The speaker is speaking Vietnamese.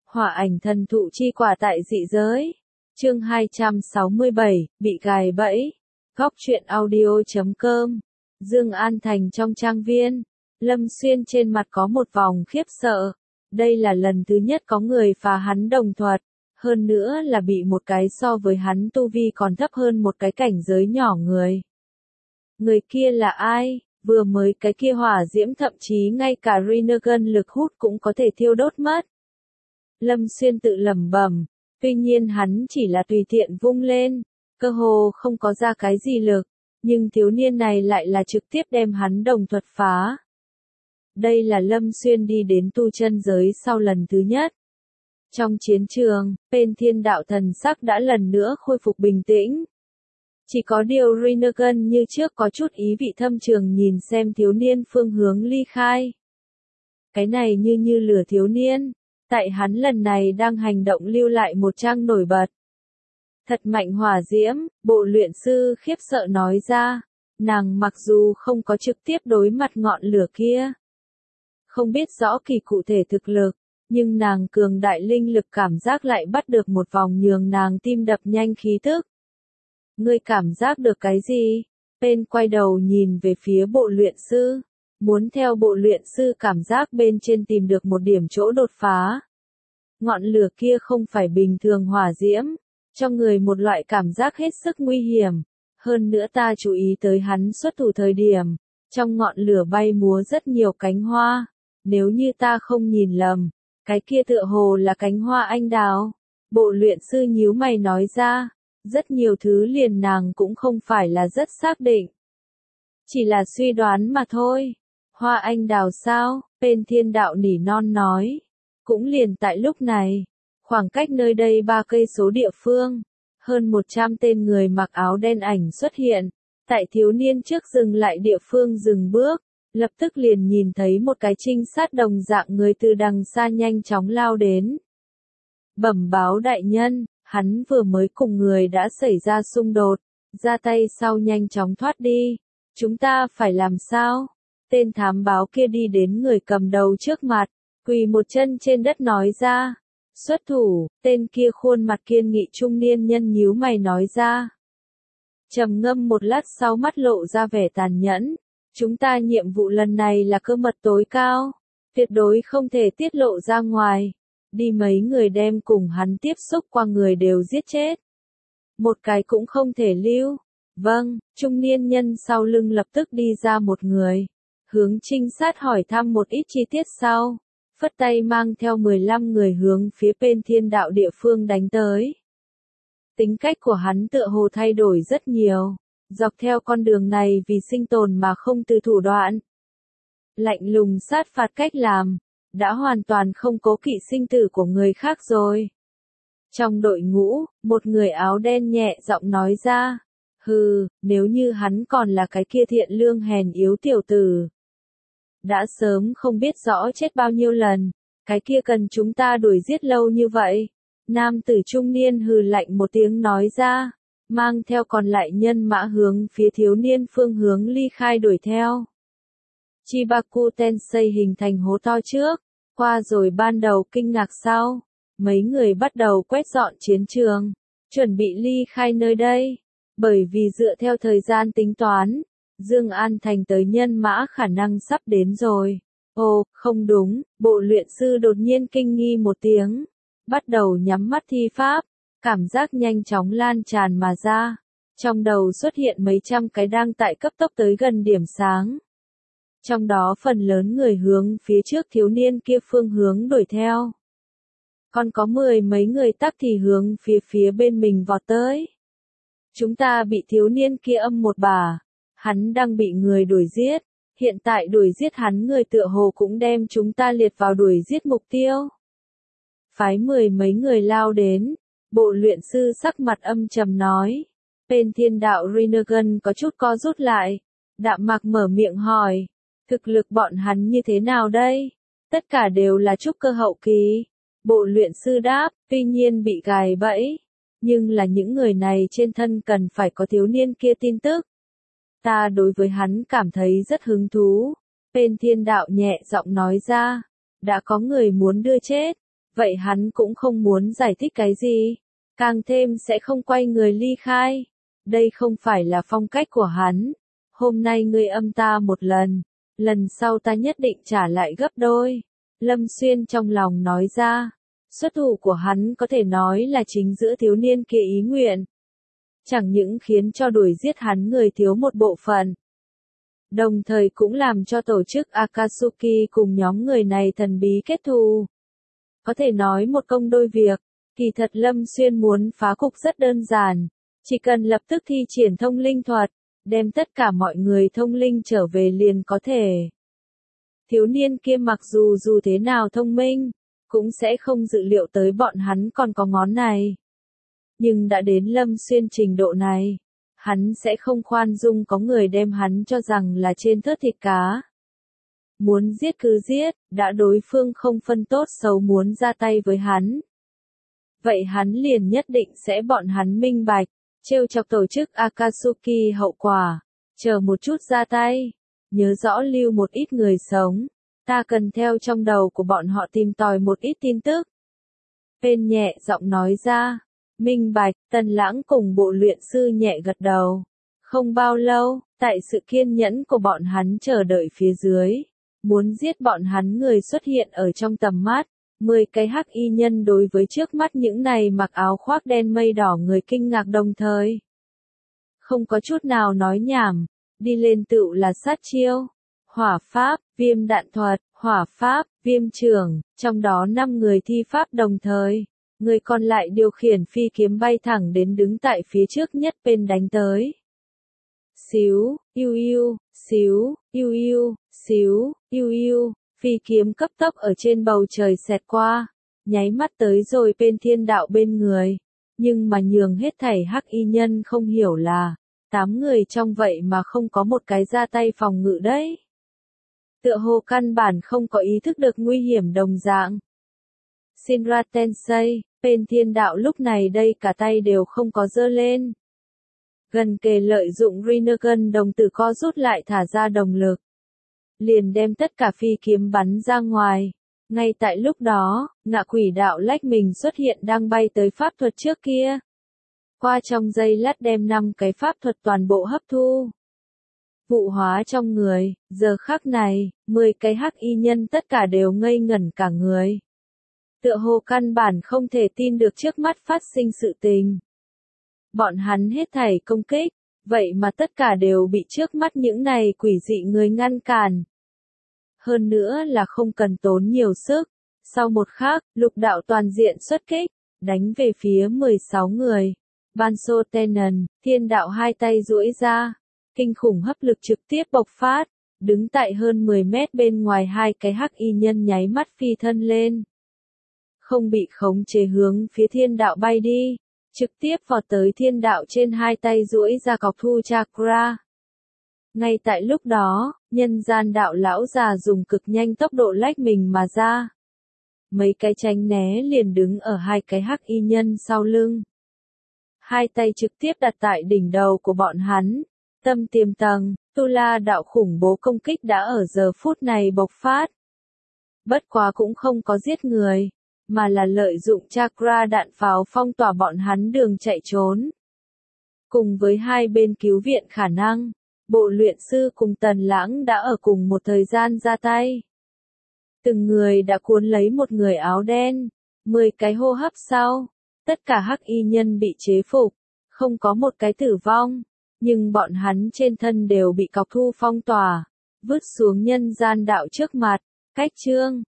Hỏa ảnh thần thụ chi quả tại dị giới. Chương 267, bị gài bẫy. Góc truyện audio.com. Dương An Thành trong trang viên. Lâm Xuyên trên mặt có một vòng khiếp sợ. Đây là lần thứ nhất có người phá hắn đồng thuật. Hơn nữa là bị một cái so với hắn tu vi còn thấp hơn một cái cảnh giới nhỏ người. Người kia là ai? Vừa mới cái kia hỏa diễm thậm chí ngay cả Rinnegan lực hút cũng có thể thiêu đốt mất. Lâm Xuyên tự lẩm bẩm, tuy nhiên hắn chỉ là tùy tiện vung lên, cơ hồ không có ra cái gì lực, nhưng thiếu niên này lại là trực tiếp đem hắn đồng thuật phá. Đây là Lâm Xuyên đi đến tu chân giới sau lần thứ nhất. Trong chiến trường, bên thiên đạo thần sắc đã lần nữa khôi phục bình tĩnh. Chỉ có điều Rinnegan như trước có chút ý vị thâm trường nhìn xem thiếu niên phương hướng ly khai. Cái này như lửa thiếu niên, tại hắn lần này đang hành động lưu lại một trang nổi bật. Thật mạnh hỏa diễm, bộ luyện sư khiếp sợ nói ra, nàng mặc dù không có trực tiếp đối mặt ngọn lửa kia. Không biết rõ kỳ cụ thể thực lực, nhưng nàng cường đại linh lực cảm giác lại bắt được một vòng nhường nàng tim đập nhanh khí tức. Ngươi cảm giác được cái gì? Bên quay đầu nhìn về phía bộ luyện sư, muốn theo bộ luyện sư cảm giác bên trên tìm được một điểm chỗ đột phá. Ngọn lửa kia không phải bình thường hỏa diễm, cho người một loại cảm giác hết sức nguy hiểm. Hơn nữa ta chú ý tới hắn xuất thủ thời điểm, trong ngọn lửa bay múa rất nhiều cánh hoa. Nếu như ta không nhìn lầm, cái kia tựa hồ là cánh hoa anh đào. Bộ luyện sư nhíu mày nói ra, rất nhiều thứ liền nàng cũng không phải là rất xác định. Chỉ là suy đoán mà thôi. Hoa anh đào sao? Bên thiên đạo nỉ non nói. Cũng liền tại lúc này, khoảng cách nơi đây 3 cây số địa phương, hơn 100 tên người mặc áo đen ảnh xuất hiện, tại thiếu niên trước dừng lại địa phương dừng bước, lập tức liền nhìn thấy một cái trinh sát đồng dạng người từ đằng xa nhanh chóng lao đến. Bẩm báo đại nhân, hắn vừa mới cùng người đã xảy ra xung đột, ra tay sau nhanh chóng thoát đi. Chúng ta phải làm sao? Tên thám báo kia đi đến người cầm đầu trước mặt, quỳ một chân trên đất nói ra. Xuất thủ, tên kia khuôn mặt kiên nghị trung niên nhân nhíu mày nói ra. Trầm ngâm một lát sau mắt lộ ra vẻ tàn nhẫn. Chúng ta nhiệm vụ lần này là cơ mật tối cao, tuyệt đối không thể tiết lộ ra ngoài. Đi mấy người đem cùng hắn tiếp xúc qua người đều giết chết. Một cái cũng không thể lưu. Vâng, trung niên nhân sau lưng lập tức đi ra một người. Hướng trinh sát hỏi thăm một ít chi tiết sau. Phất tay mang theo 15 người hướng phía bên thiên đạo địa phương đánh tới. Tính cách của hắn tựa hồ thay đổi rất nhiều. Dọc theo con đường này vì sinh tồn mà không từ thủ đoạn. Lạnh lùng sát phạt cách làm, đã hoàn toàn không cố kỵ sinh tử của người khác rồi. Trong đội ngũ, một người áo đen nhẹ giọng nói ra, hừ, nếu như hắn còn là cái kia thiện lương hèn yếu tiểu tử. Đã sớm không biết rõ chết bao nhiêu lần, cái kia cần chúng ta đuổi giết lâu như vậy. Nam tử trung niên hừ lạnh một tiếng nói ra, mang theo còn lại nhân mã hướng phía thiếu niên phương hướng ly khai đuổi theo. Chibaku Tensei hình thành hố to trước, qua rồi ban đầu kinh ngạc sau, mấy người bắt đầu quét dọn chiến trường, chuẩn bị ly khai nơi đây, bởi vì dựa theo thời gian tính toán, Dương An Thành tới nhân mã khả năng sắp đến rồi. Ồ, không đúng, bộ luyện sư đột nhiên kinh nghi một tiếng, bắt đầu nhắm mắt thi pháp, cảm giác nhanh chóng lan tràn mà ra, trong đầu xuất hiện mấy trăm cái đang tại cấp tốc tới gần điểm sáng. Trong đó phần lớn người hướng phía trước thiếu niên kia phương hướng đuổi theo. Còn có 10 mấy người tắc thì hướng phía bên mình vọt tới. Chúng ta bị thiếu niên kia âm một bà, hắn đang bị người đuổi giết, hiện tại đuổi giết hắn người tựa hồ cũng đem chúng ta liệt vào đuổi giết mục tiêu. Phái 10 mấy người lao đến, bộ luyện sư sắc mặt âm trầm nói. Bên thiên đạo Rinnegan có chút co rút lại, đạm mạc mở miệng hỏi. Thực lực bọn hắn như thế nào đây? Tất cả đều là trúc cơ hậu kỳ. Bộ luyện sư đáp, tuy nhiên bị gài bẫy. Nhưng là những người này trên thân cần phải có thiếu niên kia tin tức. Ta đối với hắn cảm thấy rất hứng thú. Bên thiên đạo nhẹ giọng nói ra. Đã có người muốn đưa chết. vậy hắn cũng không muốn giải thích cái gì, càng thêm sẽ không quay người ly khai. Đây không phải là phong cách của hắn. Hôm nay ngươi âm ta một lần sau ta nhất định trả lại gấp đôi. Lâm Xuyên trong lòng nói ra. Xuất thủ của hắn có thể nói là chính giữa thiếu niên kia ý nguyện. Chẳng những khiến cho đuổi giết hắn người thiếu một bộ phận, đồng thời cũng làm cho tổ chức Akatsuki cùng nhóm người này thần bí kết thù. Có thể nói một công đôi việc. Kỳ thật Lâm Xuyên muốn phá cục rất đơn giản. Chỉ cần lập tức thi triển thông linh thuật, đem tất cả mọi người thông linh trở về liền có thể. Thiếu niên kia mặc dù thế nào thông minh, cũng sẽ không dự liệu tới bọn hắn còn có ngón này. Nhưng đã đến Lâm Xuyên trình độ này, hắn sẽ không khoan dung có người đem hắn cho rằng là trên thớt thịt cá. Muốn giết cứ giết, đã đối phương không phân tốt xấu muốn ra tay với hắn. Vậy hắn liền nhất định sẽ bọn hắn minh bạch, trêu chọc tổ chức Akatsuki hậu quả, chờ một chút ra tay, nhớ rõ lưu một ít người sống, ta cần theo trong đầu của bọn họ tìm tòi một ít tin tức. Bên nhẹ giọng nói ra, minh bạch, Tần Lãng cùng bộ luyện sư nhẹ gật đầu. Không bao lâu, tại sự kiên nhẫn của bọn hắn chờ đợi phía dưới, muốn giết bọn hắn người xuất hiện ở trong tầm mắt. 10 cái hắc y nhân đối với trước mắt những này mặc áo khoác đen mây đỏ người kinh ngạc đồng thời. Không có chút nào nói nhảm, đi lên tựu là sát chiêu. Hỏa pháp, viêm đạn thuật, hỏa pháp, viêm trường, trong đó 5 người thi pháp đồng thời. Người còn lại điều khiển phi kiếm bay thẳng đến đứng tại phía trước nhất bên đánh tới. Xíu, iu iu, xíu, iu iu, xíu, iu iu. Phi kiếm cấp tốc ở trên bầu trời xẹt qua, nháy mắt tới rồi bên thiên đạo bên người. Nhưng mà nhường hết thảy hắc y nhân không hiểu là, 8 người trong vậy mà không có một cái ra tay phòng ngự đấy. Tựa hồ căn bản không có ý thức được nguy hiểm đồng dạng. Shinra Tensei, bên thiên đạo lúc này đây cả tay đều không có giơ lên. Gần kề lợi dụng Rinnegan đồng tử co rút lại thả ra đồng lực. Liền đem tất cả phi kiếm bắn ra ngoài. Ngay tại lúc đó, ngạ quỷ đạo lách mình xuất hiện đang bay tới pháp thuật trước kia. Qua trong giây lát đem 5 cái pháp thuật toàn bộ hấp thu. Vụ hóa trong người, giờ khắc này, 10 cái hắc y nhân tất cả đều ngây ngẩn cả người. Tựa hồ căn bản không thể tin được trước mắt phát sinh sự tình. Bọn hắn hết thảy công kích, vậy mà tất cả đều bị trước mắt những này quỷ dị người ngăn cản. Hơn nữa là không cần tốn nhiều sức. Sau một khắc, lục đạo toàn diện xuất kích, đánh về phía 16 người. Banso Tenon, thiên đạo hai tay duỗi ra. Kinh khủng hấp lực trực tiếp bộc phát. Đứng tại hơn 10 mét bên ngoài hai cái hắc y nhân nháy mắt phi thân lên. Không bị khống chế hướng phía thiên đạo bay đi. Trực tiếp vọt tới thiên đạo trên hai tay duỗi ra cọc thu chakra. Ngay tại lúc đó, nhân gian đạo lão già dùng cực nhanh tốc độ lách mình mà ra. Mấy cái tránh né liền đứng ở hai cái hắc y nhân sau lưng. Hai tay trực tiếp đặt tại đỉnh đầu của bọn hắn. Tâm tiềm tầng, tu la đạo khủng bố công kích đã ở giờ phút này bộc phát. Bất quá cũng không có giết người, mà là lợi dụng chakra đạn pháo phong tỏa bọn hắn đường chạy trốn. Cùng với hai bên cứu viện khả năng, bộ luyện sư cùng Tần Lãng đã ở cùng một thời gian ra tay. Từng người đã cuốn lấy một người áo đen, 10 cái hô hấp sau, tất cả hắc y nhân bị chế phục, không có một cái tử vong, nhưng bọn hắn trên thân đều bị cọc thu phong tỏa, vứt xuống nhân gian đạo trước mặt, cách chương.